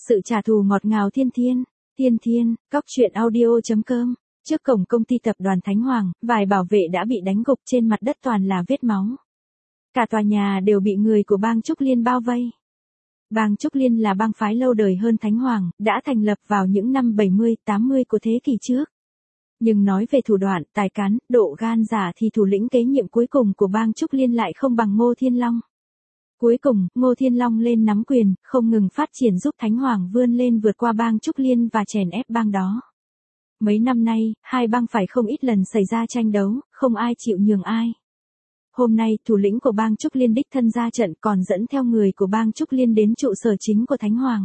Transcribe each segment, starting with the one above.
Sự trả thù ngọt ngào thiên thiên. Thiên thiên, cóc truyện audio.com. Trước cổng công ty tập đoàn Thánh Hoàng, vài bảo vệ đã bị đánh gục, trên mặt đất toàn là vết máu. Cả tòa nhà đều bị người của bang Trúc Liên bao vây. Bang Trúc Liên là bang phái lâu đời hơn Thánh Hoàng, đã thành lập vào những năm 70, 80 của thế kỷ trước. Nhưng nói về thủ đoạn, tài cán, độ gan dạ thì thủ lĩnh kế nhiệm cuối cùng của bang Trúc Liên lại không bằng Ngô Thiên Long. Cuối cùng, Ngô Thiên Long lên nắm quyền, không ngừng phát triển giúp Thánh Hoàng vươn lên vượt qua bang Trúc Liên và chèn ép bang đó. Mấy năm nay, hai bang phải không ít lần xảy ra tranh đấu, không ai chịu nhường ai. Hôm nay, thủ lĩnh của bang Trúc Liên đích thân ra trận, còn dẫn theo người của bang Trúc Liên đến trụ sở chính của Thánh Hoàng.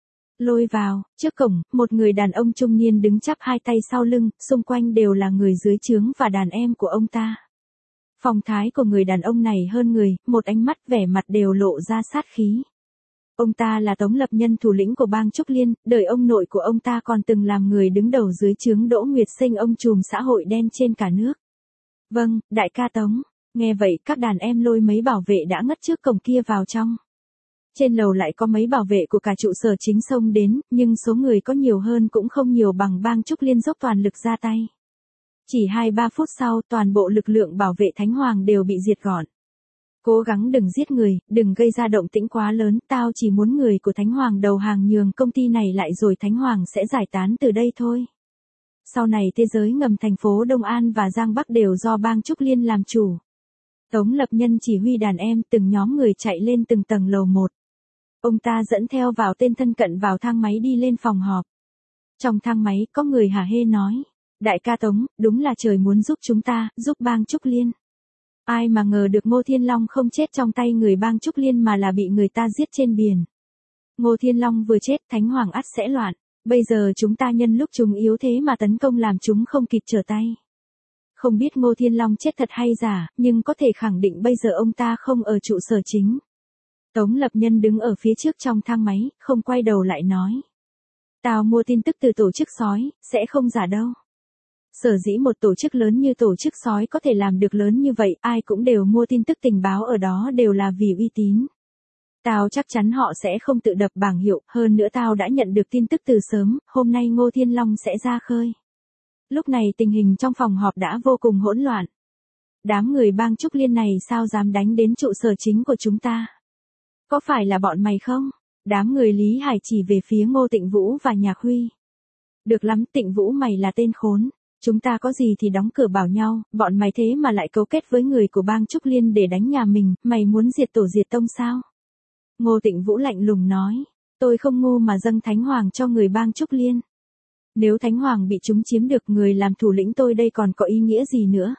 Lôi vào, trước cổng, một người đàn ông trung niên đứng chắp hai tay sau lưng, xung quanh đều là người dưới trướng và đàn em của ông ta. Phong thái của người đàn ông này hơn người, một ánh mắt vẻ mặt đều lộ ra sát khí. Ông ta là Tống Lập Nhân, thủ lĩnh của bang Trúc Liên, đời ông nội của ông ta còn từng làm người đứng đầu dưới trướng Đỗ Nguyệt Sinh, ông trùm xã hội đen trên cả nước. Vâng, đại ca Tống. Nghe vậy, các đàn em lôi mấy bảo vệ đã ngất trước cổng kia vào trong. Trên lầu lại có mấy bảo vệ của cả trụ sở chính xông đến, nhưng số người có nhiều hơn cũng không nhiều bằng bang Trúc Liên dốc toàn lực ra tay. Chỉ 2-3 phút sau, toàn bộ lực lượng bảo vệ Thánh Hoàng đều bị diệt gọn. Cố gắng đừng giết người, đừng gây ra động tĩnh quá lớn, tao chỉ muốn người của Thánh Hoàng đầu hàng nhường công ty này lại rồi Thánh Hoàng sẽ giải tán từ đây thôi. Sau này thế giới ngầm thành phố Đông An và Giang Bắc đều do bang Trúc Liên làm chủ. Tống Lập Nhân chỉ huy đàn em, từng nhóm người chạy lên từng tầng lầu một. Ông ta dẫn theo vào tên thân cận vào thang máy đi lên phòng họp. Trong thang máy, có người hả hê nói. Đại ca Tống, đúng là trời muốn giúp chúng ta, giúp bang Trúc Liên. Ai mà ngờ được Ngô Thiên Long không chết trong tay người bang Trúc Liên mà là bị người ta giết trên biển. Ngô Thiên Long vừa chết, Thánh Hoàng ắt sẽ loạn. Bây giờ chúng ta nhân lúc chúng yếu thế mà tấn công làm chúng không kịp trở tay. Không biết Ngô Thiên Long chết thật hay giả, nhưng có thể khẳng định bây giờ ông ta không ở trụ sở chính. Tống Lập Nhân đứng ở phía trước trong thang máy, không quay đầu lại nói. Tao mua tin tức từ tổ chức sói, sẽ không giả đâu. Sở dĩ một tổ chức lớn như tổ chức sói có thể làm được lớn như vậy, ai cũng đều mua tin tức tình báo ở đó đều là vì uy tín. Tao chắc chắn họ sẽ không tự đập bảng hiệu, hơn nữa tao đã nhận được tin tức từ sớm, hôm nay Ngô Thiên Long sẽ ra khơi. Lúc này tình hình trong phòng họp đã vô cùng hỗn loạn. Đám người bang Trúc Liên này sao dám đánh đến trụ sở chính của chúng ta? Có phải là bọn mày không? Đám người Lý Hải chỉ về phía Ngô Tịnh Vũ và Nhạc Huy. Được lắm, Tịnh Vũ mày là tên khốn. Chúng ta có gì thì đóng cửa bảo nhau, bọn mày thế mà lại cấu kết với người của bang Trúc Liên để đánh nhà mình, mày muốn diệt tổ diệt tông sao? Ngô Tịnh Vũ lạnh lùng nói, tôi không ngu mà dâng Thánh Hoàng cho người bang Trúc Liên. Nếu Thánh Hoàng bị chúng chiếm được, người làm thủ lĩnh tôi đây còn có ý nghĩa gì nữa?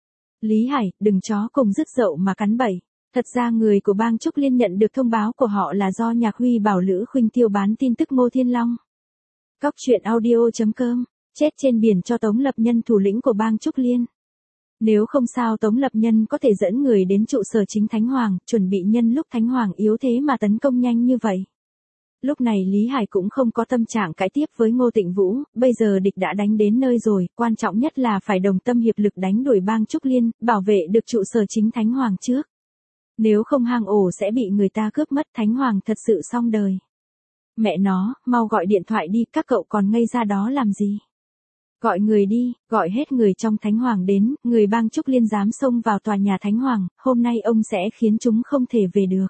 Lý Hải, đừng chó cùng dứt dậu mà cắn bẩy. Thật ra người của bang Trúc Liên nhận được thông báo của họ là do Nhạc Huy bảo Lữ Khuynh Tiêu bán tin tức Ngô Thiên Long. Cóc truyện audio.com. Chết trên biển cho Tống Lập Nhân, thủ lĩnh của bang Trúc Liên. Nếu không sao Tống Lập Nhân có thể dẫn người đến trụ sở chính Thánh Hoàng, chuẩn bị nhân lúc Thánh Hoàng yếu thế mà tấn công nhanh như vậy. Lúc này Lý Hải cũng không có tâm trạng cãi tiếp với Ngô Tịnh Vũ, bây giờ địch đã đánh đến nơi rồi, quan trọng nhất là phải đồng tâm hiệp lực đánh đuổi bang Trúc Liên, bảo vệ được trụ sở chính Thánh Hoàng trước. Nếu không hang ổ sẽ bị người ta cướp mất, Thánh Hoàng thật sự xong đời. Mẹ nó, mau gọi điện thoại đi, các cậu còn ngây ra đó làm gì? Gọi người đi, gọi hết người trong Thánh Hoàng đến, người bang Trúc Liên dám xông vào tòa nhà Thánh Hoàng, hôm nay ông sẽ khiến chúng không thể về được.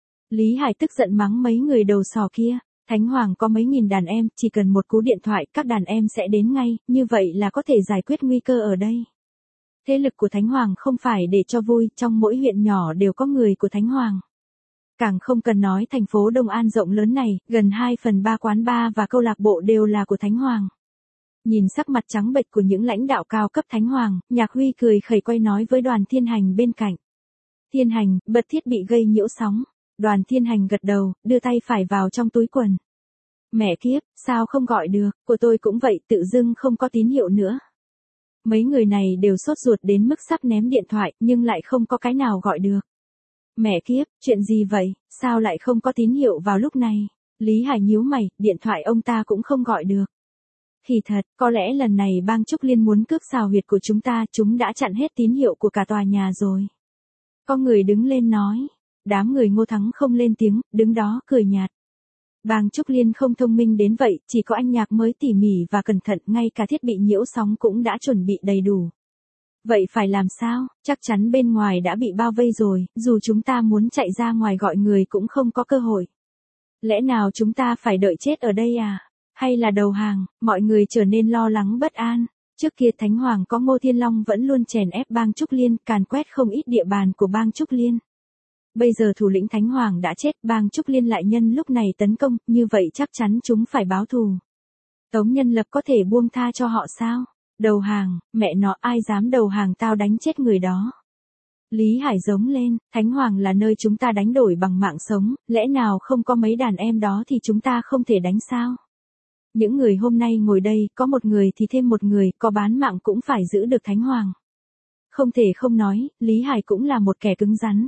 Lý Hải tức giận mắng mấy người đầu sò kia, Thánh Hoàng có mấy nghìn đàn em, chỉ cần một cú điện thoại các đàn em sẽ đến ngay, như vậy là có thể giải quyết nguy cơ ở đây. Thế lực của Thánh Hoàng không phải để cho vui, trong mỗi huyện nhỏ đều có người của Thánh Hoàng. Càng không cần nói thành phố Đông An rộng lớn này, gần 2/3 quán bar và câu lạc bộ đều là của Thánh Hoàng. Nhìn sắc mặt trắng bệch của những lãnh đạo cao cấp Thánh Hoàng, Nhạc Huy cười khẩy quay nói với Đoàn Thiên Hành bên cạnh. Thiên Hành, bật thiết bị gây nhiễu sóng. Đoàn Thiên Hành gật đầu, đưa tay phải vào trong túi quần. Mẹ kiếp, sao không gọi được, của tôi cũng vậy, tự dưng không có tín hiệu nữa. Mấy người này đều sốt ruột đến mức sắp ném điện thoại, nhưng lại không có cái nào gọi được. Mẹ kiếp, chuyện gì vậy, sao lại không có tín hiệu vào lúc này? Lý Hải nhíu mày, điện thoại ông ta cũng không gọi được. Thì thật, có lẽ lần này bang Trúc Liên muốn cướp xào huyệt của chúng ta, chúng đã chặn hết tín hiệu của cả tòa nhà rồi. Có người đứng lên nói, đám người Ngô Thắng không lên tiếng, đứng đó cười nhạt. Bang Trúc Liên không thông minh đến vậy, chỉ có anh Nhạc mới tỉ mỉ và cẩn thận, ngay cả thiết bị nhiễu sóng cũng đã chuẩn bị đầy đủ. Vậy phải làm sao? Chắc chắn bên ngoài đã bị bao vây rồi, dù chúng ta muốn chạy ra ngoài gọi người cũng không có cơ hội. Lẽ nào chúng ta phải đợi chết ở đây à? Hay là đầu hàng? Mọi người trở nên lo lắng bất an. Trước kia Thánh Hoàng có Ngô Thiên Long vẫn luôn chèn ép bang Trúc Liên, càn quét không ít địa bàn của bang Trúc Liên. Bây giờ thủ lĩnh Thánh Hoàng đã chết, bang Trúc Liên lại nhân lúc này tấn công, như vậy chắc chắn chúng phải báo thù. Tống Nhân Lập có thể buông tha cho họ sao? Đầu hàng, mẹ nó, ai dám đầu hàng tao đánh chết người đó. Lý Hải giống lên, Thánh Hoàng là nơi chúng ta đánh đổi bằng mạng sống, lẽ nào không có mấy đàn em đó thì chúng ta không thể đánh sao? Những người hôm nay ngồi đây, có một người thì thêm một người, có bán mạng cũng phải giữ được Thánh Hoàng. Không thể không nói, Lý Hải cũng là một kẻ cứng rắn.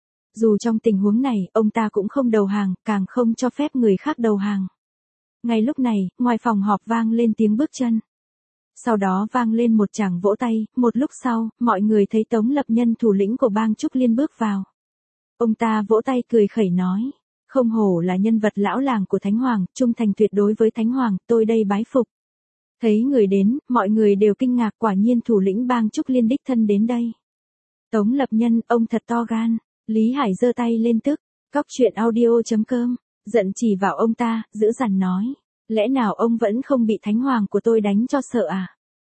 Dù trong tình huống này, ông ta cũng không đầu hàng, càng không cho phép người khác đầu hàng. Ngay lúc này, ngoài phòng họp vang lên tiếng bước chân. Sau đó vang lên một tràng vỗ tay, một lúc sau, mọi người thấy Tống Lập Nhân thủ lĩnh của bang Trúc Liên bước vào. Ông ta vỗ tay cười khẩy nói, không hổ là nhân vật lão làng của Thánh Hoàng, trung thành tuyệt đối với Thánh Hoàng, tôi đây bái phục. Thấy người đến, mọi người đều kinh ngạc, quả nhiên thủ lĩnh bang Trúc Liên đích thân đến đây. Tống Lập Nhân, ông thật to gan. Lý Hải giơ tay lên tức, cóc.audio.com, giận chỉ vào ông ta, dữ dằn nói, lẽ nào ông vẫn không bị Thánh Hoàng của tôi đánh cho sợ à?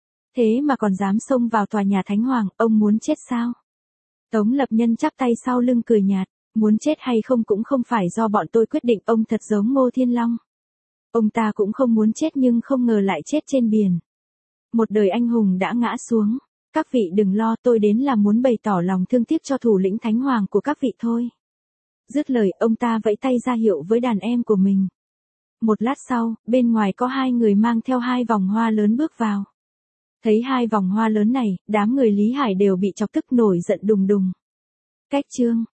Thế mà còn dám xông vào tòa nhà Thánh Hoàng, ông muốn chết sao? Tống Lập Nhân chắp tay sau lưng cười nhạt, muốn chết hay không cũng không phải do bọn tôi quyết định, ông thật giống Ngô Thiên Long. Ông ta cũng không muốn chết nhưng không ngờ lại chết trên biển. Một đời anh hùng đã ngã xuống. Các vị đừng lo, tôi đến là muốn bày tỏ lòng thương tiếc cho thủ lĩnh Thánh Hoàng của các vị thôi. Dứt lời, ông ta vẫy tay ra hiệu với đàn em của mình. Một lát sau, bên ngoài có hai người mang theo hai vòng hoa lớn bước vào. Thấy hai vòng hoa lớn này, đám người Lý Hải đều bị chọc tức nổi giận đùng đùng. Cách chương